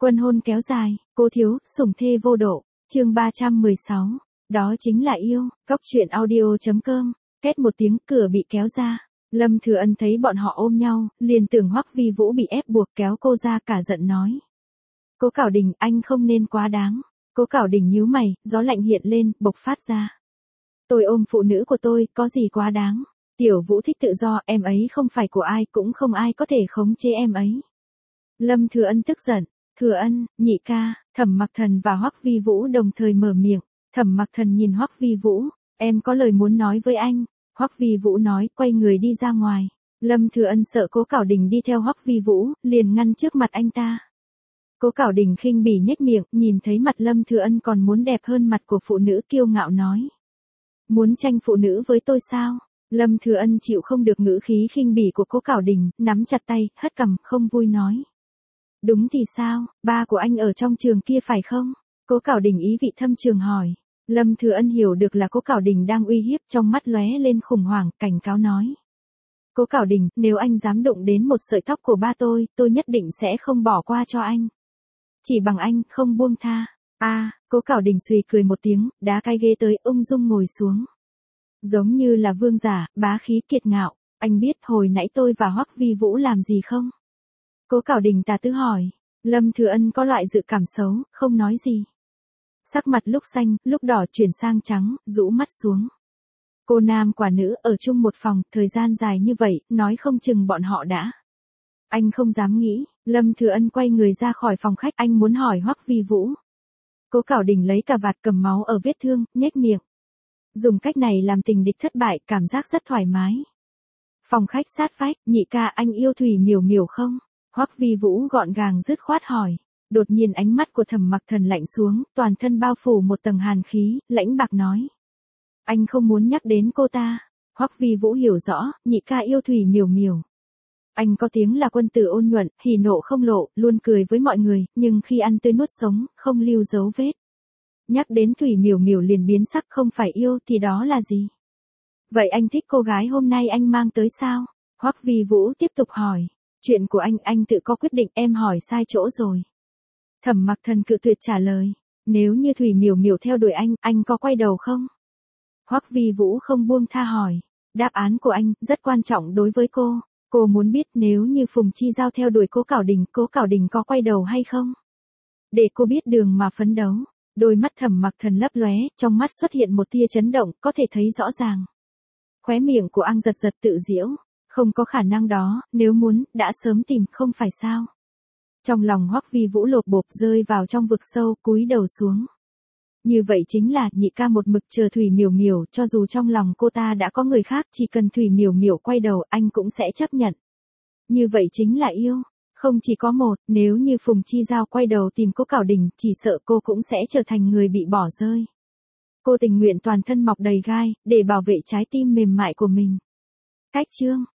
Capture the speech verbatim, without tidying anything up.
Quân hôn kéo dài, cố thiếu, sủng thê vô độ, chương ba trăm mười sáu, đó chính là yêu, cóc truyện audio.com, két một tiếng cửa bị kéo ra. Lâm Thừa Ân thấy bọn họ ôm nhau, liền tưởng Hoắc Vi Vũ bị ép buộc kéo cô ra cả giận nói. Cố Cảo Đình, anh không nên quá đáng. Cố Cảo Đình nhíu mày, gió lạnh hiện lên, bộc phát ra. Tôi ôm phụ nữ của tôi, có gì quá đáng. Tiểu Vũ thích tự do, em ấy không phải của ai, cũng không ai có thể khống chế em ấy. Lâm Thừa Ân tức giận. Thừa Ân, nhị ca, Thẩm Mặc Thần và Hoắc Vi Vũ đồng thời mở miệng. Thẩm Mặc Thần nhìn Hoắc Vi Vũ, em có lời muốn nói với anh. Hoắc Vi Vũ nói, quay người đi ra ngoài. Lâm Thừa Ân sợ Cố Cảo Đình đi theo Hoắc Vi Vũ, liền ngăn trước mặt anh ta. Cố Cảo Đình khinh bỉ nhếch miệng, nhìn thấy mặt Lâm Thừa Ân còn muốn đẹp hơn mặt của phụ nữ kiêu ngạo nói. Muốn tranh phụ nữ với tôi sao? Lâm Thừa Ân chịu không được ngữ khí khinh bỉ của Cố Cảo Đình, nắm chặt tay, hất cằm, không vui nói. Đúng thì sao, ba của anh ở trong trường kia phải không? Cố Cảo Đình ý vị thâm trường hỏi. Lâm Thừa Ân hiểu được là Cố Cảo Đình đang uy hiếp, trong mắt lóe lên khủng hoảng, cảnh cáo nói. Cố Cảo Đình, nếu anh dám đụng đến một sợi tóc của ba tôi, tôi nhất định sẽ không bỏ qua cho anh. Chỉ bằng anh, không buông tha. A, à, Cố Cảo Đình suy cười một tiếng, đá cái ghế tới, ung dung ngồi xuống. Giống như là vương giả, bá khí kiệt ngạo, anh biết hồi nãy tôi và Hoắc Vi Vũ làm gì không? Cố Cảo Đình tà tứ hỏi. Lâm Thừa Ân có loại dự cảm xấu, không nói gì. Sắc mặt lúc xanh, lúc đỏ chuyển sang trắng, rũ mắt xuống. Cô nam quả nữ ở chung một phòng, thời gian dài như vậy, nói không chừng bọn họ đã. Anh không dám nghĩ, Lâm Thừa Ân quay người ra khỏi phòng khách, anh muốn hỏi Hoắc Vi Vũ. Cố Cảo Đình lấy cà vạt cầm máu ở vết thương, nhếch miệng. Dùng cách này làm tình địch thất bại, cảm giác rất thoải mái. Phòng khách sát vách, nhị ca, anh yêu Thủy Miểu Miểu không? Hoắc Vi Vũ gọn gàng dứt khoát hỏi. Đột nhiên ánh mắt của Thẩm Mặc Thần lạnh xuống, toàn thân bao phủ một tầng hàn khí, lãnh bạc nói. Anh không muốn nhắc đến cô ta. Hoắc Vi Vũ hiểu rõ, nhị ca yêu Thủy Miểu Miểu. Anh có tiếng là quân tử ôn nhuận, hỉ nộ không lộ, luôn cười với mọi người, nhưng khi ăn tươi nuốt sống, không lưu dấu vết. Nhắc đến Thủy Miểu Miểu liền biến sắc, không phải yêu thì đó là gì? Vậy anh thích cô gái hôm nay anh mang tới sao? Hoắc Vi Vũ tiếp tục hỏi. Chuyện của anh, anh tự có quyết định, em hỏi sai chỗ rồi. Thẩm Mặc Thần cự tuyệt trả lời. Nếu như Thủy Miểu Miểu theo đuổi anh, anh có quay đầu không? Hoắc Vi Vũ không buông tha hỏi. Đáp án của anh, rất quan trọng đối với cô. Cô muốn biết nếu như Phùng Chi Giao theo đuổi Cố Cảo Đình, Cố Cảo Đình có quay đầu hay không? Để cô biết đường mà phấn đấu. Đôi mắt Thẩm Mặc Thần lấp lóe, trong mắt xuất hiện một tia chấn động, có thể thấy rõ ràng. Khóe miệng của Ang giật giật tự giễu. Không có khả năng đó, nếu muốn, đã sớm tìm, không phải sao? Trong lòng Hoắc Vi Vũ lột bột rơi vào trong vực sâu, cúi đầu xuống. Như vậy chính là, nhị ca một mực chờ Thủy Miểu Miểu, cho dù trong lòng cô ta đã có người khác, chỉ cần Thủy Miểu Miểu quay đầu, anh cũng sẽ chấp nhận. Như vậy chính là yêu. Không chỉ có một, nếu như Phùng Chi Giao quay đầu tìm Cố Cảo Đình, chỉ sợ cô cũng sẽ trở thành người bị bỏ rơi. Cô tình nguyện toàn thân mọc đầy gai, để bảo vệ trái tim mềm mại của mình. Cách chương.